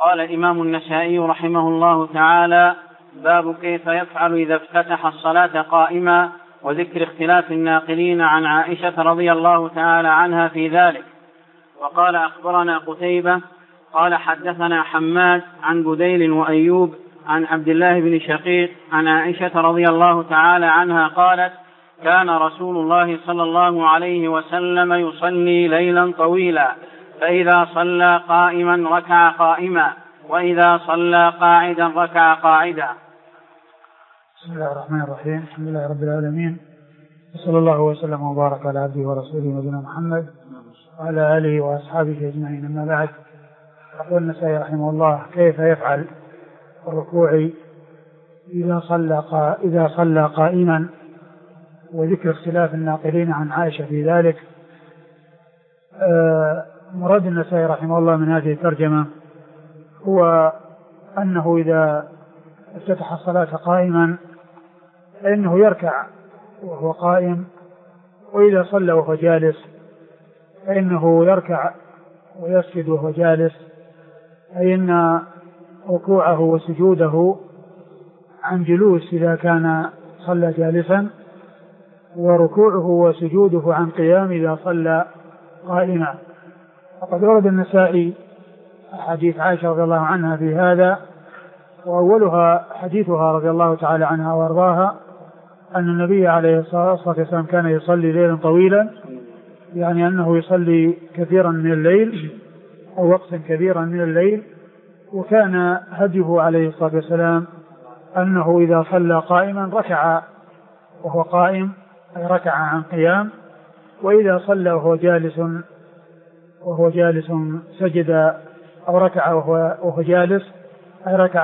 قال الإمام النسائي رحمه الله تعالى: باب كيف يفعل إذا افتتح الصلاة قائما، وذكر اختلاف الناقلين عن عائشة رضي الله تعالى عنها في ذلك. وقال: أخبرنا قتيبة قال حدثنا حماد عن بديل وأيوب عن عبد الله بن شقيق عن عائشة رضي الله تعالى عنها قالت: كان رسول الله صلى الله عليه وسلم يصلي ليلا طويلا، فإذا صلى قائما ركع قائما، وإذا صلى قاعدا ركع قاعدا. بسم الله الرحمن الرحيم. الحمد لله رب العالمين، وصلى الله وسلم وبارك على عبده ورسوله نبينا محمد وعلى آله وأصحابه أجمعين. أما بعد، يقول النسائي رحمه الله: كيف يفعل الركوع إذا صلى قائما، وذكر اختلاف الناقلين عن عائشة في ذلك. مراد النسائي رحمه الله من هذه الترجمة هو أنه إذا افتتح الصلاة قائما فإنه يركع وهو قائم، وإذا صلى وهو جالس فإنه يركع ويسجد وهو جالس، أي أن ركوعه وسجوده عن جلوس إذا كان صلى جالسا، وركوعه وسجوده عن قيام إذا صلى قائما. وقد ورد النسائي حديث عائشة رضي الله عنها في هذا، وأولها حديثها رضي الله تعالى عنها وارضاها أن النبي عليه الصلاة والسلام كان يصلي ليلا طويلا، يعني أنه يصلي كثيرا من الليل أو وقتا كبيرا من الليل، وكان هديه عليه الصلاة والسلام أنه إذا صلى قائما ركع وهو قائم، أي ركع عن قيام، وإذا صلى وهو جالس سجد أو ركع وهو جالس، أي ركع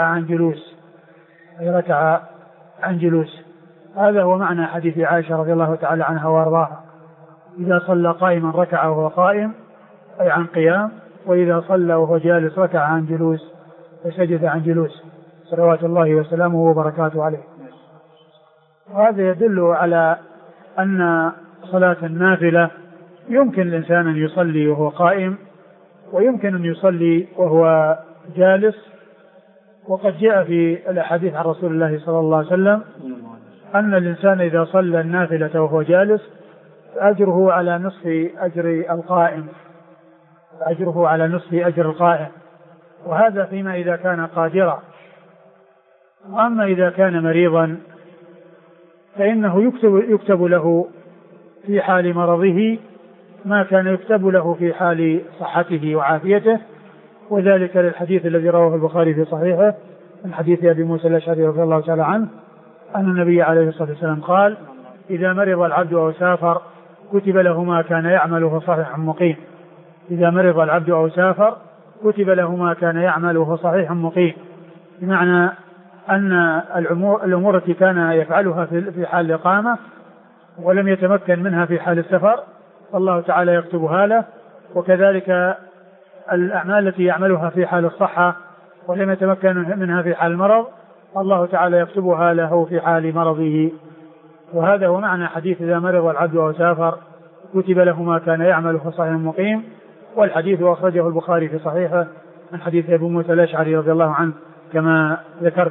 عن جلوس. هذا هو معنى حديث عائشة رضي الله تعالى عنها وارضاها: إذا صلى قائما ركع وهو قائم، أي عن قيام، وإذا صلى وهو جالس ركع عن جلوس وسجد عن جلوس، صلوات الله وسلامه وبركاته عليه. وهذا يدل على أن صلاة النافلة يمكن الإنسان أن يصلي وهو قائم، ويمكن أن يصلي وهو جالس. وقد جاء في الأحاديث عن رسول الله صلى الله عليه وسلم أن الإنسان إذا صلى النافلة وهو جالس أجره على نصف أجر القائم، وهذا فيما إذا كان قادرا. وأما إذا كان مريضا فإنه يكتب له في حال مرضه ما كان يكتب له في حال صحته وعافيته، وذلك للحديث الذي رواه البخاري في صحيحه من حديث أبي موسى الأشعري رضي الله تعالى عنه أن النبي عليه الصلاة والسلام قال: إذا مرض العبد أو سافر كتب له ما كان يعمله صحيح مقيم. إذا مرض العبد أو سافر كتب له ما كان يعمله صحيح مقيم، بمعنى أن الأمور التي كان يفعلها في حال الإقامة ولم يتمكن منها في حال السفر الله تعالى يكتبها له، وكذلك الأعمال التي يعملها في حال الصحة ولم يتمكن منها في حال المرض الله تعالى يكتبها له في حال مرضه. وهذا هو معنى حديث إذا مرض العبد أو سافر كتب له ما كان يعمله صحيح مقيم. والحديث أخرجه البخاري في صحيحه من حديث أبي موسى الأشعري رضي الله عنه كما ذكرت.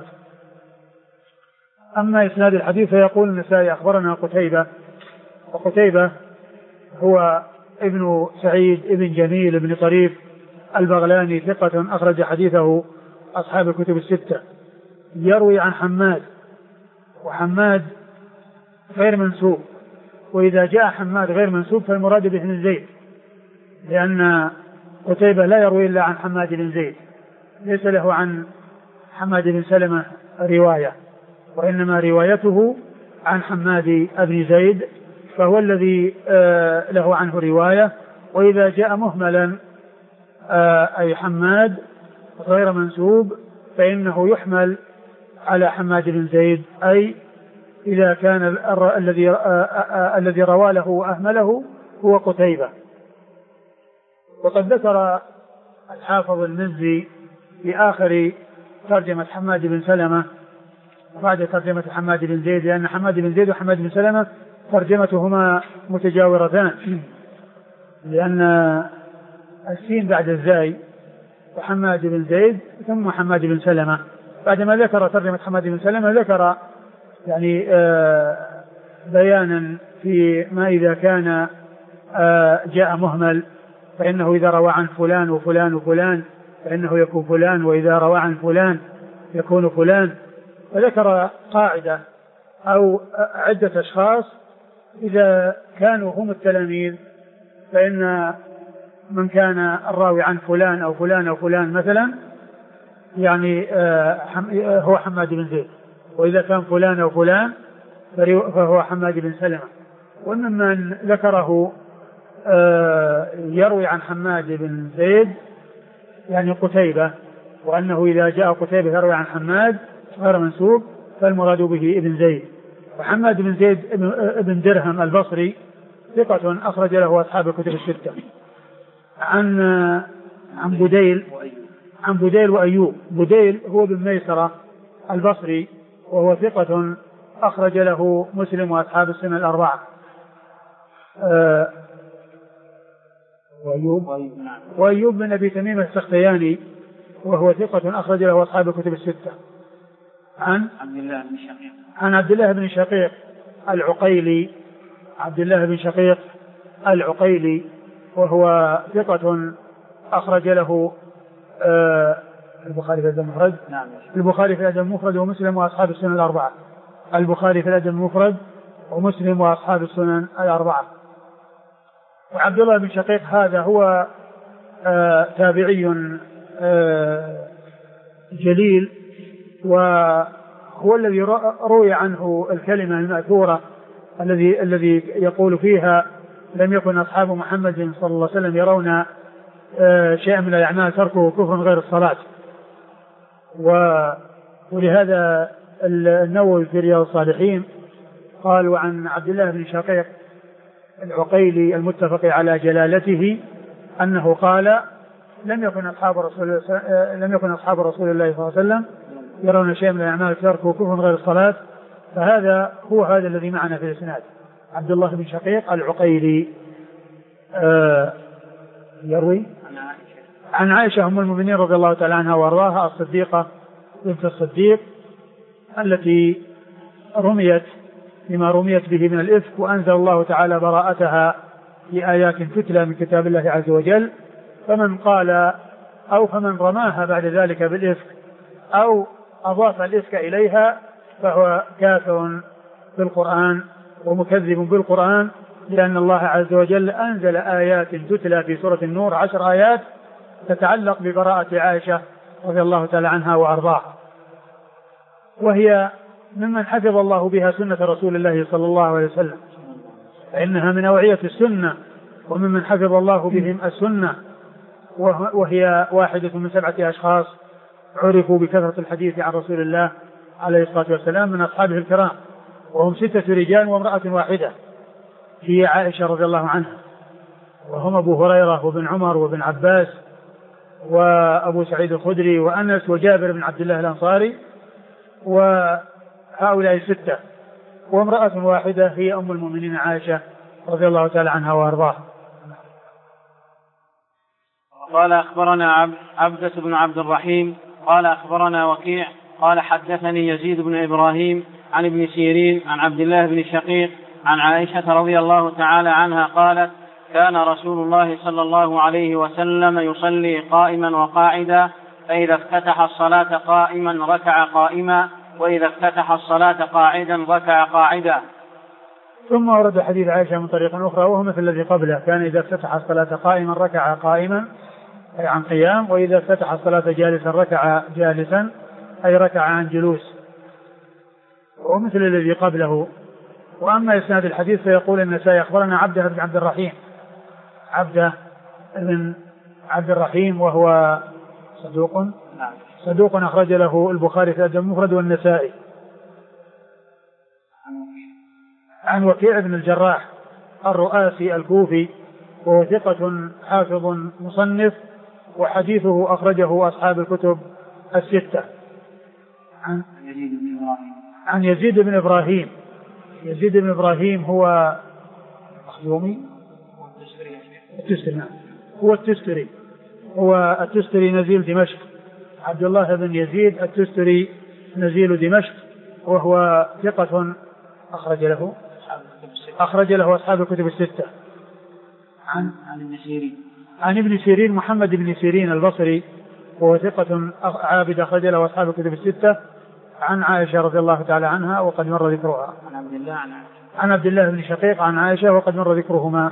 أما إسناد الحديث فيقول النسائي: أخبرنا قتيبة، وقتيبة هو ابن سعيد ابن جميل ابن طريف البغلاني، ثقة أخرج حديثه أصحاب الكتب الستة. يروي عن حماد، وحماد غير منسوب، وإذا جاء حماد غير منسوب فالمراد به بن زيد، لأن قتيبة لا يروي إلا عن حماد بن زيد، ليس له عن حماد بن سلمة رواية، وإنما روايته عن حماد بن زيد، فهو الذي له عنه رواية. وإذا جاء مهملا أي حماد غير منسوب فإنه يحمل على حماد بن زيد، أي إذا كان الذي روى له وأهمله هو قتيبة. وقد ذكر الحافظ المزي في آخر ترجمة حماد بن سلمة بعد ترجمة حماد بن زيد، لأن حماد بن زيد وحماد بن سلمة ترجمتهما متجاورتان، لأن السين بعد الزاي وحماد بن زيد ثم حماد بن سلمة. بعدما ذكر ترجمة حماد بن سلمة ذكر يعني بيانا في ما إذا كان جاء مهمل فإنه إذا روى عن فلان وفلان وفلان فإنه يكون فلان، وإذا روى عن فلان يكون فلان. وذكر قاعدة أو عدة أشخاص إذا كانوا هم التلاميذ فإن من كان الراوي عن فلان أو فلان أو فلان مثلا يعني هو حماد بن زيد، وإذا كان فلان أو فلان فهو حماد بن سلمة. وممن ذكره يروي عن حماد بن زيد يعني قتيبة، وأنه إذا جاء قتيبة يروي عن حماد غير منسوب فالمراد به ابن زيد. وحماد بن زيد ابن درهم البصري ثقة أخرج له أصحاب الكتب الستة. عن بديل وأيوب. بديل هو ابن ميسرة البصري وهو ثقة أخرج له مسلم وأصحاب السنن الأربعة. وأيوب بن أبي تميم السختياني وهو ثقة أخرج له أصحاب الكتب الستة. عن عبد الله بن شقيق العقيلي. عبد الله بن شقيق العقيلي وهو ثقة أخرج له البخاري في الأدب المفرد. البخاري في الأدب المفرد ومسلم وأصحاب السنن الأربعة. البخاري في الأدب المفرد ومسلم وأصحاب السنن الأربعة. وعبد الله بن شقيق هذا هو تابعي جليل، وهو الذي روي عنه الكلمة المأثورة الذي يقول فيها لم يكن أصحاب محمد صلى الله عليه وسلم يرون شيئا من الأعمال تركه كفر غير الصلاة. ولهذا النووي في رياض الصالحين قالوا عن عبد الله بن شقيق العقيلي المتفق على جلالته أنه قال لم يكن أصحاب رسول الله صلى الله عليه وسلم يرون شيئا من الأعمال تركه كفر غير الصلاة. فهذا هو هذا الذي معنا في الإسناد، عبد الله بن شقيق العقيلي يروي عن عائشة أم المؤمنين رضي الله تعالى عنها وارضاها الصديقة بنت الصديق التي رميت بما رميت به من الإفك، وأنزل الله تعالى براءتها في آيات تتلى من كتاب الله عز وجل. فمن قال أو فمن رماها بعد ذلك بالإفك أو أضاف الإفك إليها فهو كافر بالقرآن ومكذب بالقرآن، لأن الله عز وجل أنزل آيات تتلى في سورة النور 10 آيات تتعلق ببراءة عائشة رضي الله تعالى عنها وأرضاها، وهي ممن حفظ الله بها سنة رسول الله صلى الله عليه وسلم، فإنها من أوعية السنة وممن حفظ الله بهم السنة، وهي واحدة من 7 أشخاص عرفوا بكثرة الحديث عن رسول الله عليه الصلاة والسلام من أصحابه الكرام، وهم 6 رجال وامرأة واحدة هي عائشة رضي الله عنها، وهم أبو هريرة وابن عمر وابن عباس وأبو سعيد الخدري وأنس وجابر بن عبد الله الأنصاري، وهؤلاء 6 وامرأة واحدة هي أم المؤمنين عائشة رضي الله تعالى عنها وأرضاها. قال أخبرنا عبدة بن عبد الرحيم قال أخبرنا وكيع قال حدثني يزيد بن إبراهيم عن ابن سيرين عن عبد الله بن شقيق عن عائشة رضي الله تعالى عنها قالت كان رسول الله صلى الله عليه وسلم يصلي قائما وقاعدا، فإذا افتتح الصلاة قائما ركع قائما، وإذا افتتح الصلاة قاعدا ركع قاعدا. ثم ورد حديث عائشة من طريق أخرى وهو مثل الذي قبله، كان إذا افتتح الصلاة قائما ركع قائما أي عن قيام، وإذا افتتح الصلاة جالسا ركع جالسا أي ركع عن جلوس، ومثل الذي قبله. وأما إسناد الحديث فيقول النسائي أخبرنا عبده بن عبد الرحيم، عبده بن عبد الرحيم وهو صدوق أخرج له البخاري في الأدب المفرد والنسائي. عن وكيع بن الجراح الرؤاسي الكوفي وهو ثقة حافظ مصنف وحديثه أخرجه أصحاب الكتب الستة. عن يزيد بن إبراهيم. يزيد بن إبراهيم هو مخزومي التستري، هو التستري هو التستري نزيل دمشق، عبد الله بن يزيد التستري نزيل دمشق، وهو ثقة أخرج له أصحاب الكتب الستة. عن ابن سيرين محمد بن سيرين البصري، وهو ثقة عابد أخرج له أصحاب الكتب الستة. عن عائشة رضي الله تعالى عنها وقد مر ذكرها. عن عبد الله بن شقيق عن عائشة وقد مر ذكرهما.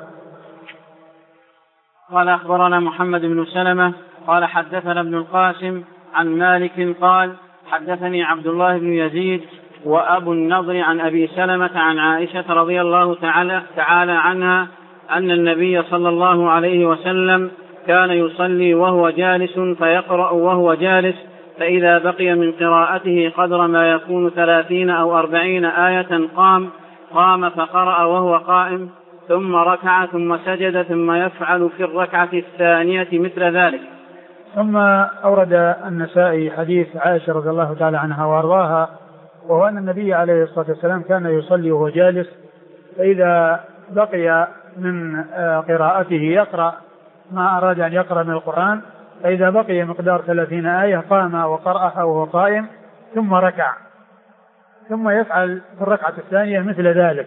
قال أخبرنا محمد بن سلمة قال حدثنا ابن القاسم عن مالك قال حدثني عبد الله بن يزيد وأبو النضر عن أبي سلمة عن عائشة رضي الله تعالى عنها أن النبي صلى الله عليه وسلم كان يصلي وهو جالس فيقرأ وهو جالس، فإذا بقي من قراءته قدر ما يكون 30 أو 40 آية قام فقرأ وهو قائم، ثم ركع ثم سجد، ثم يفعل في الركعة الثانية مثل ذلك. ثم أورد النسائي حديث عائشة رضي الله تعالى عنها وأرضاها، وهو أن النبي عليه الصلاة والسلام كان يصلي وهو جالس، فإذا بقي من قراءته يقرأ ما أراد أن يقرأ من القرآن، فإذا بقي مقدار 30 آية قام وقرأها وهو قائم ثم ركع، ثم يفعل في الركعة الثانية مثل ذلك.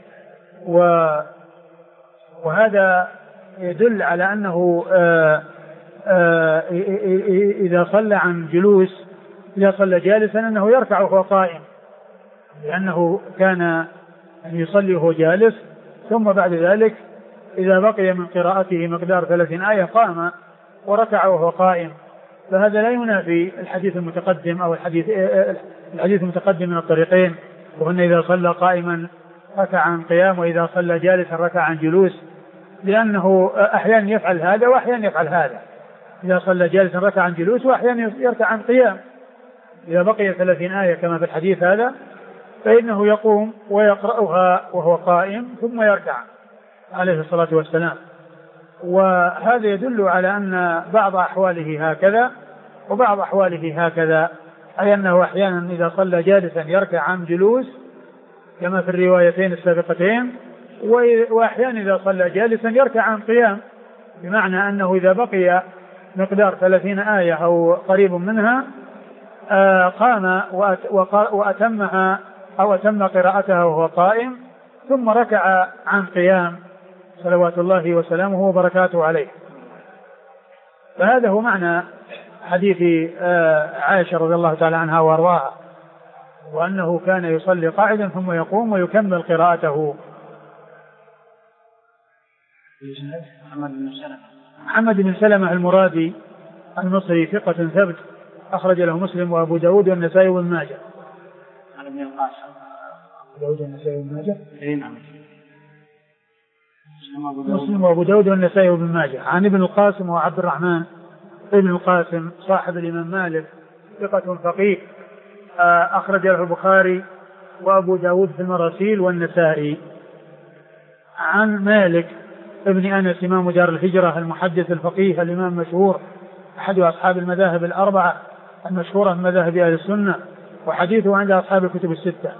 وهذا يدل على أنه إذا صلى عن جلوس، إذا صلى جالسا أنه يركع وهو قائم، لأنه كان يصلي وهو جالس، ثم بعد ذلك إذا بقي من قراءته مقدار 30 آية قام وركع وهو قائم. فهذا لا ينافي الحديث المتقدم أو الحديث المتقدم من الطريقين، وأن إذا صلى قائما ركع عن قيام، وإذا صلى جالسا ركع عن جلوس، لأنه أحيانا يفعل هذا وأحيانا يفعل هذا. إذا صلى جالسا ركع عن جلوس، وأحيانا يركع عن قيام. إذا بقي 30 آية كما في الحديث هذا فإنه يقوم ويقرأها وهو قائم ثم يركع عليه الصلاة والسلام. وهذا يدل على أن بعض أحواله هكذا وبعض أحواله هكذا، أي أنه أحيانا إذا صلى جالسا يركع عن جلوس كما في الروايتين السابقتين، وأحيانا إذا صلى جالسا يركع عن قيام، بمعنى أنه إذا بقي مقدار 30 آية أو قريب منها قام وأتمها أو أتم قراءتها وهو قائم، ثم ركع عن قيام صلوات الله وسلامه وبركاته عليه. فهذا هو معنى حديث عائشة رضي الله تعالى عنها وارضاها، وأنه كان يصلي قاعدا ثم يقوم ويكمل قراءته. محمد بن سلمة المرادي المصري ثقة ثبت أخرج له مسلم وأبو داود والنسائي وابن ماجه. عن ابن القاسم داود والنسائي وابن ماجه. نعم. مسلم وأبو داود والنسائي وابن ماجه. عن ابن القاسم وعبد الرحمن ابن القاسم صاحب الإمام مالك ثقة فقيه أخرج له البخاري وأبو داود في المراسيل والنسائي. عن مالك ابن أنس إمام دار الهجرة المحدث الفقيه الإمام المشهور أحد أصحاب المذاهب الأربعة المشهورة من مذاهب أهل السنة، وحديثه عند أصحاب الكتب الستة.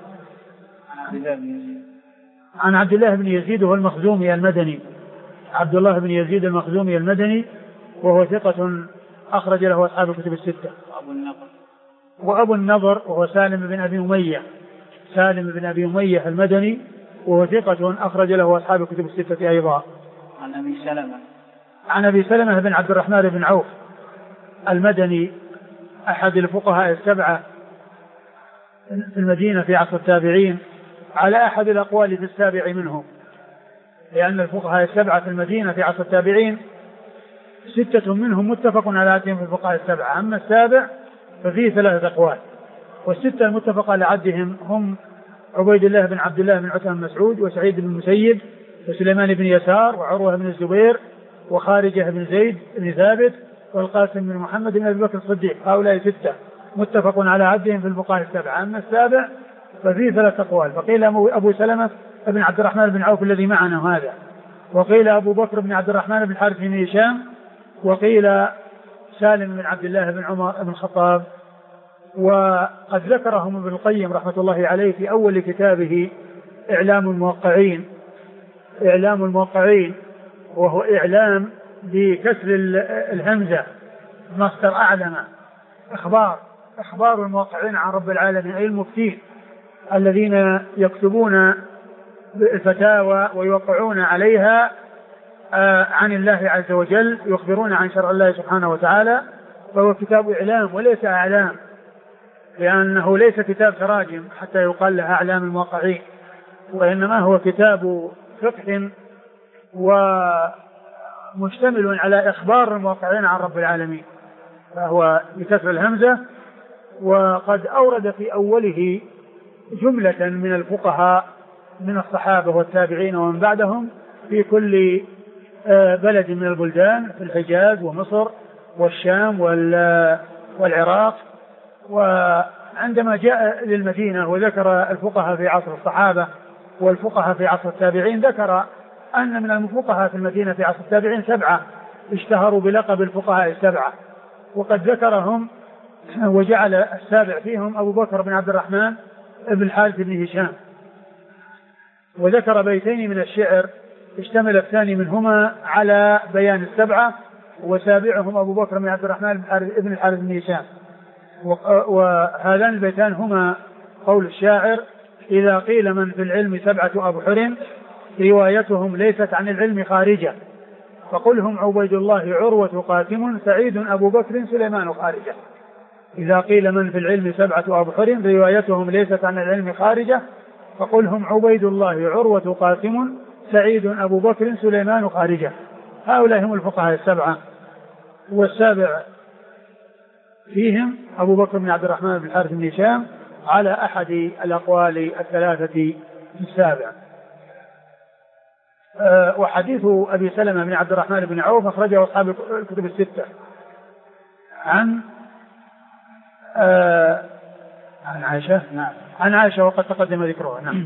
عن عبد الله بن يزيد وهو المخزومي المدني، عبد الله بن يزيد المخزومي المدني، وهو ثقة أخرج له أصحاب الكتب الستة. وأبو النضر وهو سالم بن أبي أمية، سالم بن أبي أمية المدني، وهو ثقة أخرج له أصحاب الكتب الستة أيضا. عن أبي سلمة بن عبد الرحمن بن عوف المدني أحد الفقهاء السبعة في المدينة في عصر التابعين، على أحد الأقوال في السابع منهم، لأن الفقهاء السبعة في المدينة في عصر التابعين 6 منهم متفق على عدهم في الفقهاء السبعة، أما السابع ففيه 3 أقوال، وال6 المتفق على عدهم هم عبيد الله بن عبد الله بن عثمان بن مسعود، وسعيد بن المسيب، وسليمان بن يسار، وعروة بن الزبير، وخارجة بن زيد بن ثابت، والقاسم بن محمد بن أبي بكر الصديق. هؤلاء 6 متفق على عدهم في الفقهاء السبعة، أما السابع ففيه 3 أقوال، فقيل أبو سلمة بن عبد الرحمن بن عوف الذي معنا هذا، وقيل أبو بكر بن عبد الرحمن بن الحارث بن هشام، وقيل سالم بن عبد الله بن عمر بن الخطاب. وقد ذكرهم ابن القيم رحمة الله عليه في أول كتابه إعلام الموقعين، وهو إعلام بكسر الهمزة مصدر أعلم إخبار الموقعين عن رب العالمين أي المفتين الذين يكتبون الفتاوى ويوقعون عليها عن الله عز وجل، يخبرون عن شرع الله سبحانه وتعالى، فهو كتاب إعلام وليس أعلام، لأنه ليس كتاب تراجم حتى يقال له أعلام الموقعين، وإنما هو كتاب فقه ومشتمل على إخبار الموقعين عن رب العالمين، فهو بكسر الهمزة. وقد أورد في أوله جملة من الفقهاء من الصحابة والتابعين ومن بعدهم في كل بلد من البلدان في الحجاز ومصر والشام والعراق. وعندما جاء للمدينة وذكر الفقهاء في عصر الصحابة والفقهاء في عصر التابعين، ذكر أن من الفقهاء في المدينة في عصر التابعين 7 اشتهروا بلقب الفقهاء 7، وقد ذكرهم وجعل السابع فيهم أبو بكر بن عبد الرحمن بن الحارث بن هشام، وذكر بيتين من الشعر اشتمل الثاني منهما على بيان 7، وسابعهم أبو بكر بن عبد الرحمن بن الحارث بن هشام. وهذان البيتان هما قول الشاعر: إذا قيل من في العلم 7 أبحر روايتهم ليست عن العلم خارجة، فقلهم عبيد الله عروة قاسم سعيد أبو بكر سليمان خارجة. إذا قيل من في العلم 7 أبحر روايتهم ليست عن العلم خارجة، فقلهم عبيد الله عروة قاسم سعيد أبو بكر سليمان خارجة. هؤلاء هم الفقهاء 7، والسابع فيهم أبو بكر بن عبد الرحمن بن الحارث بن هشام على أحد الأقوال 3 في السابع. وحديث أبي سلمة بن عبد الرحمن بن عوف أخرجه أصحاب الكتب 6 عن عائشة. نعم. عن عائشة وقد تقدم ذكرها. نعم.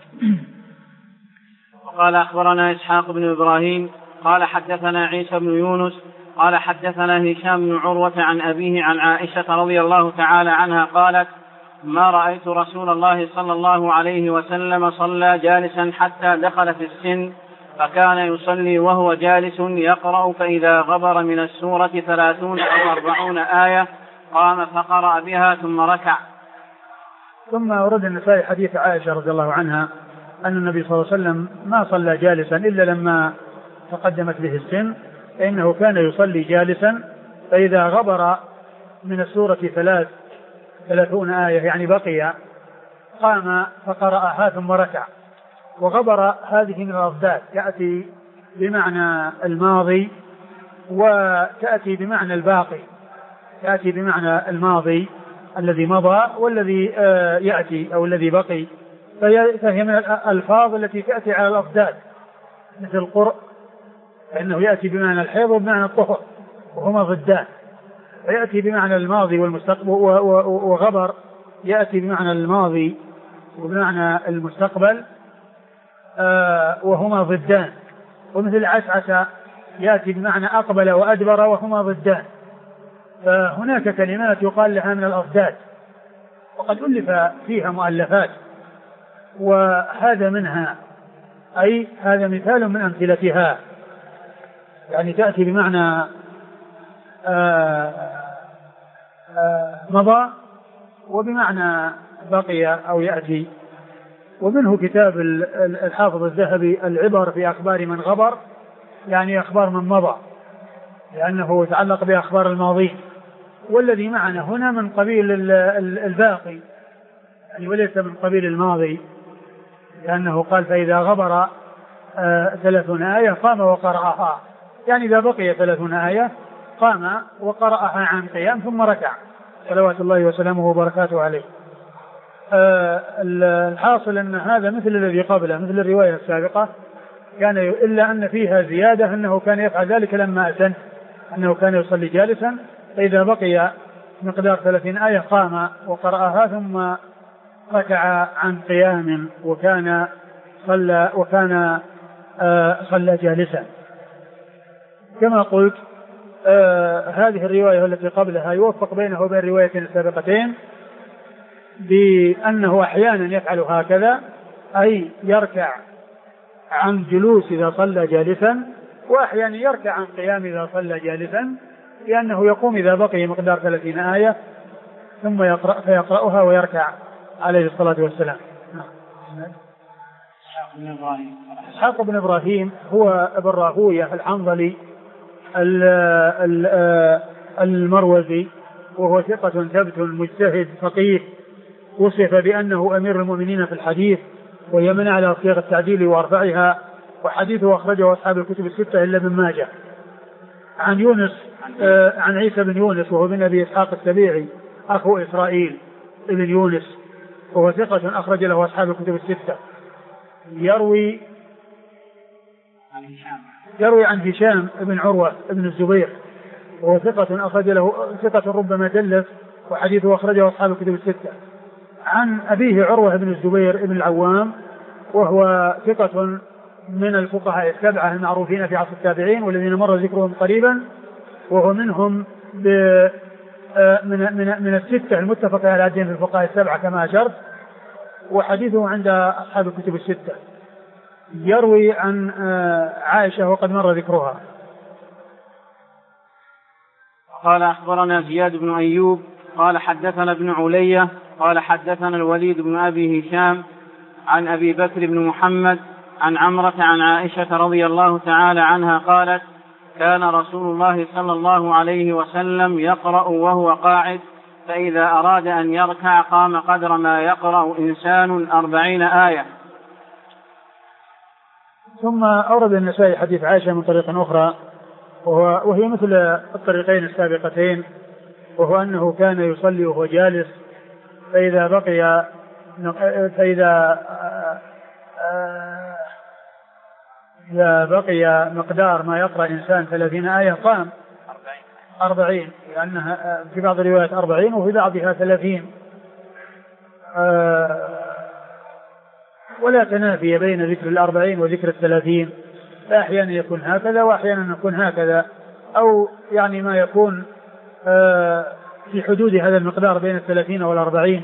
قال أخبرنا إسحاق بن إبراهيم قال حدثنا عيسى بن يونس قال حدثنا هشام بن عروة عن أبيه عن عائشة رضي الله تعالى عنها قالت: ما رأيت رسول الله صلى الله عليه وسلم صلى جالسا حتى دخل في السن، فكان يصلي وهو جالس يقرأ، فإذا غبر من السورة 30 أو 40 آية قام فقرأ بها ثم ركع. ثم ورد النسائي حديث عائشة رضي الله عنها أن النبي صلى الله عليه وسلم ما صلى جالسا إلا لما تقدمت به السن، فإنه كان يصلي جالسا، فإذا غبر من السورة 30 آية يعني بقي قام فقرأها ثم ركع. وغبر هذه من الأضداد، تأتي بمعنى الماضي وتأتي بمعنى الباقي، تأتي بمعنى الماضي الذي مضى والذي يأتي أو الذي بقي، فهي من الألفاظ التي تأتي على الأضداد مثل القرء، فإنه يأتي بمعنى الحيض وبمعنى الطهر وهما ضدان، فيأتي بمعنى الماضي والمستقبل، وغبر يأتي بمعنى الماضي وبمعنى المستقبل وهما ضدان، ومثل عسعس يأتي بمعنى أقبل وأدبر وهما ضدان. فهناك كلمات يقال لها من الأضداد، وقد ألف فيها مؤلفات، وهذا منها، أي هذا مثال من أمثلتها، يعني تأتي بمعنى مضى وبمعنى بقي أو يأتي. ومنه كتاب الحافظ الذهبي العبر في أخبار من غبر، يعني أخبار من مضى، لأنه يتعلق بأخبار الماضين، والذي معنا هنا من قبيل الباقي يعني وليس من قبيل الماضي، لأنه قال: فإذا غبر 30 آية قام وقرأها، يعني إذا بقي 30 آية قام وقرأها عن قيام ثم ركع صلوات الله وسلامه وبركاته عليه. الحاصل أن هذا مثل الذي قبله، مثل الرواية السابقة، كان إلا أن فيها زيادة أنه كان يفعل ذلك لما أسن، أنه كان يصلي جالسا، فإذا بقي مقدار 30 آية قام وقرأها ثم ركع عن قيام، وكان صلى جالسا. كما قلت هذه الرواية التي قبلها يوفق بينه وبين الروايتين السابقتين بأنه أحيانا يفعل هكذا، أي يركع عن جلوس إذا صلى جالسا، وأحيانا يركع عن قيام إذا صلى جالسا، لأنه يقوم إذا بقي مقدار 30 آية ثم فيقرأها ويركع عليه الصلاة والسلام. إسحاق بن إبراهيم هو ابن راهوية الحنظلي المروزي، وهو ثقة ثبت مجتهد فقيه، وصف بأنه أمير المؤمنين في الحديث ويمن على صيغ التعديل وأرفعها، وحديثه أخرجه أصحاب الكتب الستة إلا ابن ماجه. عن يونس عن عيسى بن يونس وهو بن أبي إسحاق السبيعي أخو إسرائيل ابن يونس، وهو ثقة أخرج له أصحاب الكتب الستة. يروي عن هشام بن عروة بن الزبير، وهو ثقة أخرج له ثقة ربما دلس، وحديثه أخرجه أصحاب الكتب الستة. عن أبيه عروة بن الزبير بن العوام، وهو ثقة من الفقهاء السبعة المعروفين في عصر التابعين والذين مر ذكرهم قريبا، وهو منهم من الستة المتفق على عددهم في الفقهاء السبعة كما أشرت، وحديثه عند أصحاب الكتب الستة. يروي عن عائشة وقد مر ذكرها. قال أخبرنا زياد بن أيوب قال حدثنا ابن علية قال حدثنا الوليد بن أبي هشام عن أبي بكر بن محمد عن عمرة عن عائشة رضي الله تعالى عنها قالت: كان رسول الله صلى الله عليه وسلم يقرأ وهو قاعد، فإذا أراد أن يركع قام قدر ما يقرأ إنسان 40 آية. ثم أورد النسائي حديث عائشة من طريق أخرى، وهي مثل الطريقين السابقتين، وهو أنه كان يصلي وهو جالس، فإذا بقي مقدار ما يقرأ إنسان 30 آية قام 40، لأنها في بعض الروايات 40 وفي بعضها 30، ولا تنافي بين ذكر 40 وذكر 30، فأحيانا يكون هكذا وأحيانا يكون هكذا، أو يعني ما يكون في حدود هذا المقدار بين 30 وال40.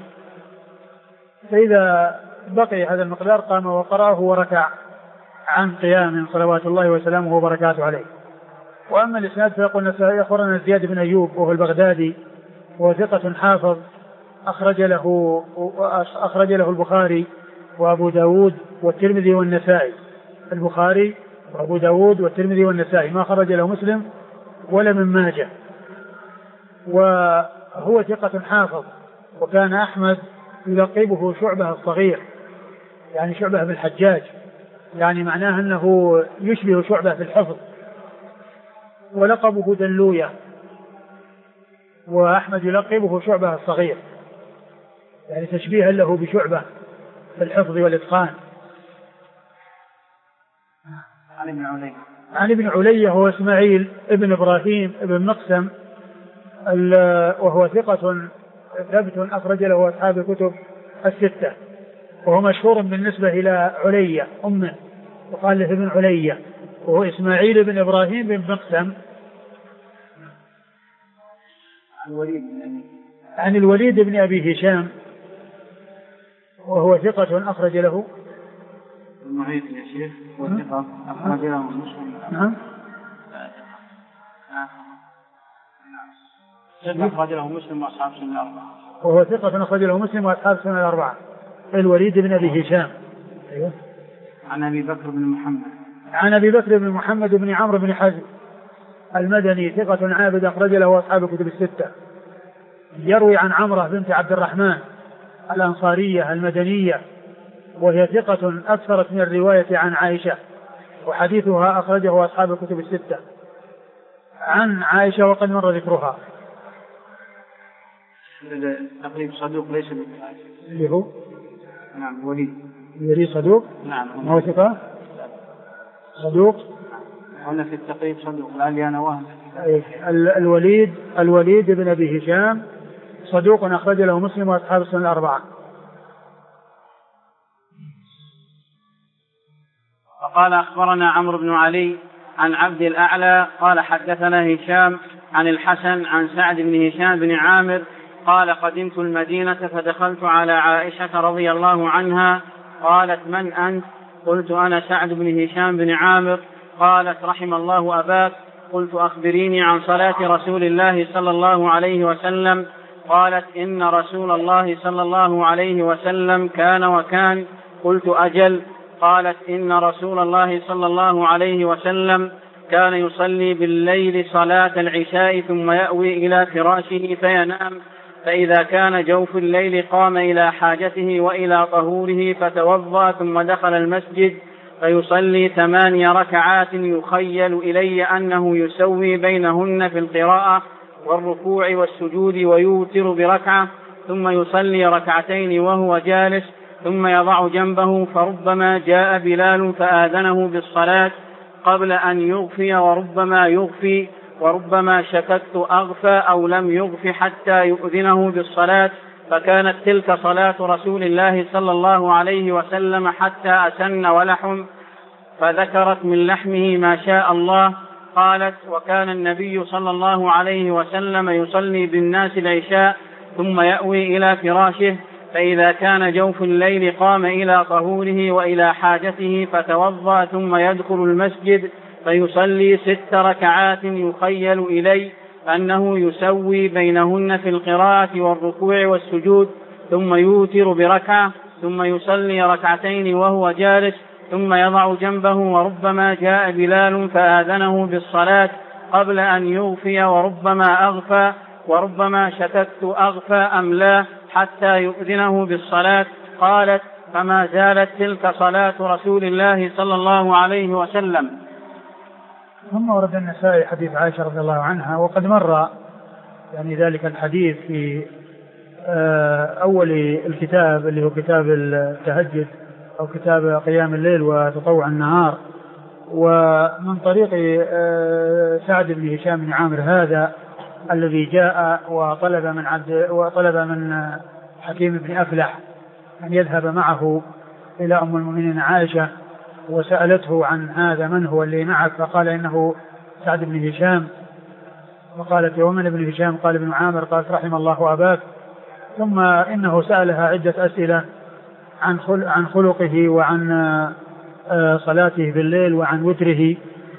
فإذا بقي هذا المقدار قام وقرأه وركع عن قيام صلوات الله وسلامه وبركاته عليه. وأما الإسناد فيقول النسائي أخبرنا زياد بن أيوب وهو البغدادي، وهو ثقة حافظ أخرج له البخاري وأبو داود والترمذي والنسائي. البخاري وأبو داود والترمذي والنسائي، ما خرج له مسلم ولا من ماجه. وهو ثقة حافظ، وكان أحمد يلقبه شعبة الصغير، يعني شعبة بالحجاج، يعني معناه أنه يشبه شعبة في الحفظ، ولقبه دلوية، وأحمد يلقبه شعبة الصغير، يعني تشبيها له بشعبة في الحفظ والإتقان. عن ابن علية هو إسماعيل ابن إبراهيم ابن مقسم، وهو ثقة ثبت أخرج له أصحاب الكتب الستة، وهو مشهور بالنسبة إلى علية أمه، وقال له ابن علية، وهو إسماعيل بن إبراهيم بن مقسم. عن الوليد بن أبي هشام وهو ثقة أخرج له المعيط يا شيخ، وثقة أخرج له مسلم. نعم. أخرج له مسلم وأصحاب السنن الأربعة. وهو ثقة أخرج له مسلم وأصحاب السنن الأربعة. الوليد بن أبي هشام. أيوه. عن أبي بكر بن محمد. عن أبي بكر بن محمد بن عمرو بن حزم المدني، ثقة عابد أخرج له أصحاب الكتب الستة. يروي عن عمرة بنت عبد الرحمن الأنصارية المدنية، وهي ثقة أكثرت من الرواية عن عائشة، وحديثها أخرجه أصحاب الكتب الستة. عن عائشة وقد مر ذكرها. تقريب صدوق ليس اللي هو نعم وليد صدوق. نعم هو ثقة صدوق. هنا في التقريب صدوق لعلي أنا وهم. الوليد بن أبي هشام صدوق أخرج له مسلم وأصحاب السنن الأربعة. وقال أخبرنا عمرو بن علي عن عبد الأعلى قال حدثنا هشام عن الحسن عن سعد بن هشام بن عامر قال: قدمت المدينة فدخلت على عائشة رضي الله عنها، قالت: من أنت؟ قلت: أنا سعد بن هشام بن عامر. قالت رحم الله أباك. قلت أخبريني عن صلاة رسول الله صلى الله عليه وسلم. قالت إن رسول الله صلى الله عليه وسلم كان وكان. قلت أجل. قالت إن رسول الله صلى الله عليه وسلم كان يصلي بالليل صلاة العشاء ثم يأوي إلى فراشه فينام، فإذا كان جوف الليل قام إلى حاجته وإلى طهوره فتوضأ ثم دخل المسجد فيصلي 8 ركعات يخيل إلي أنه يسوي بينهن في القراءة والركوع والسجود ويوتر بركعة، ثم يصلي 2 ركعتين وهو جالس ثم يضع جنبه، فربما جاء بلال فآذنه بالصلاة قبل أن يغفي وربما يغفي، وربما شككت أغفى أو لم يغف حتى يؤذنه بالصلاة، فكانت تلك صلاة رسول الله صلى الله عليه وسلم حتى أسن ولحم، فذكرت من لحمه ما شاء الله. قالت وكان النبي صلى الله عليه وسلم يصلي بالناس العشاء ثم يأوي إلى فراشه، فإذا كان جوف الليل قام إلى طهوره وإلى حاجته فتوضأ ثم يدخل المسجد فيصلي 6 ركعات يخيل إلي أنه يسوي بينهن في القراءة والركوع والسجود، ثم يوتر بركعة، ثم يصلي 2 ركعتين وهو جالس ثم يضع جنبه، وربما جاء بلال فآذنه بالصلاة قبل أن يغفي وربما أغفى، وربما شككت أغفى أم لا حتى يؤذنه بالصلاة. قالت فما زالت تلك صلاة رسول الله صلى الله عليه وسلم. ثم ورد النسائي حديث عائشة رضي الله عنها، وقد مر يعني ذلك الحديث في أول الكتاب اللي هو كتاب التهجد أو كتاب قيام الليل وتطوع النهار، ومن طريق سعد بن هشام بن عامر هذا الذي جاء وطلب من حكيم بن أفلح أن يذهب معه إلى أم المؤمنين عائشة، وسألته عن هذا من هو اللي معك، فقال إنه سعد بن هشام، وقالت ومن ابن هشام؟ قال ابن عامر. قالت رحم الله أباك. ثم إنه سألها عدة أسئلة عن خلقه وعن صلاته بالليل وعن وتره،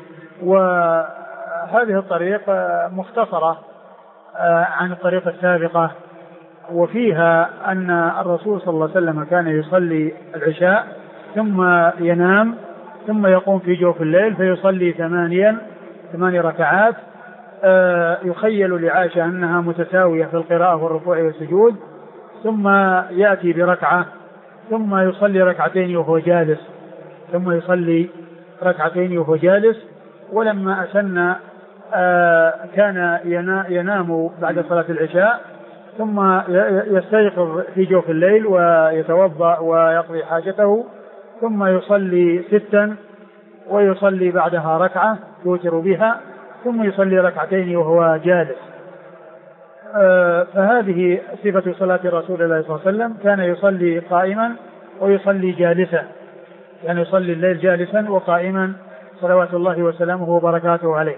وهذه الطريقة مختصرة عن الطريقة السابقة، وفيها أن الرسول صلى الله عليه وسلم كان يصلي العشاء ثم ينام ثم يقوم في جوف الليل فيصلي 8 ركعات يخيل لعائشة أنها متساوية في القراءة والركوع والسجود، ثم يأتي بركعة ثم يصلي 2 ركعتين وهو جالس، ثم يصلي 2 ركعتين وهو جالس. ولما أسن كان ينام بعد صلاة العشاء ثم يستيقظ في جوف الليل ويتوضأ ويقضي حاجته، ثم يصلي 6 ويصلي بعدها ركعة يوتر بها، ثم يصلي 2 ركعتين وهو جالس. فهذه صفة صلاة رسول الله صلى الله عليه وسلم، كان يصلي قائما ويصلي جالسا، يعني يصلي الليل جالسا وقائما صلوات الله وسلامه وبركاته عليه.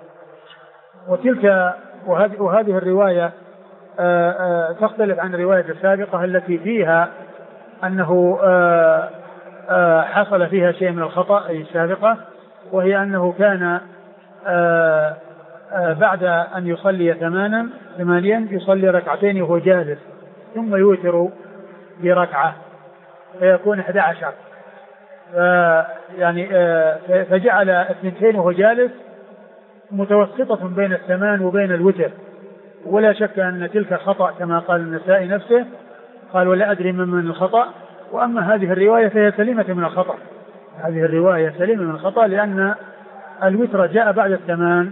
وهذه الرواية تختلف عن الرواية السابقة التي فيها أنه حصل فيها شيء من الخطأ، أي السابقة، وهي أنه كان بعد أن يصلي 8 يصلي 2 ركعتين وهو جالس ثم يوتر بركعة فيكون 11، يعني فجعل 2 وهو جالس متوسطة بين 8 وبين الوتر، ولا شك أن تلك خطأ كما قال النسائي نفسه، قال ولا أدري من الخطأ. وأما هذه الرواية فهي سليمة من الخطأ، هذه الرواية سليمة من الخطأ، لأن الوتر جاء بعد 8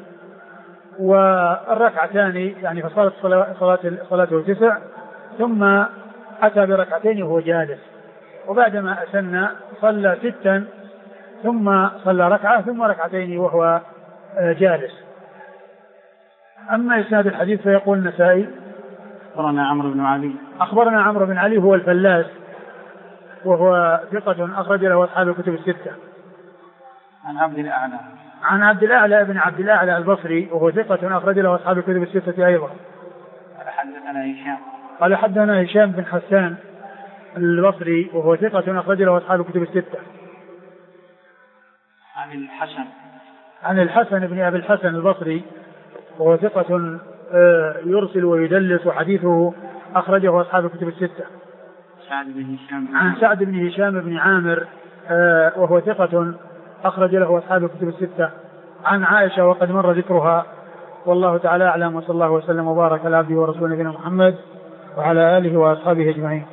والركعتان يعني فصارت صلاته 9، ثم أتى ب2 ركعتين وهو جالس، وبعدما أسن صلى 6 ثم صلى 1 ركعة ثم 2 ركعتين وهو جالس. أما إسناد الحديث فيقول النسائي أخبرنا عمرو بن علي هو الفلاس، وهو ثقة أخرج له أصحاب الكتب الستة. عن عبد الأعلى بن عبد الأعلى البصري، وهو ثقة أخرج له أصحاب الكتب الستة أيضا. قال حدثنا هشام بن حسان البصري، وهو ثقة أخرج له أصحاب الكتب الستة. عن الحسن بن أبي الحسن البصري وهو ثقة يرسل ويدلس وحديثه أخرجه أصحاب الكتب الستة. عن سعد بن هشام بن عامر وهو ثقة أخرج له أصحاب الكتب الستة. عن عائشة وقد مر ذكرها، والله تعالى أعلم، وصلى الله وسلم وبارك على عبده ورسوله نبينا محمد وعلى آله وأصحابه أجمعين.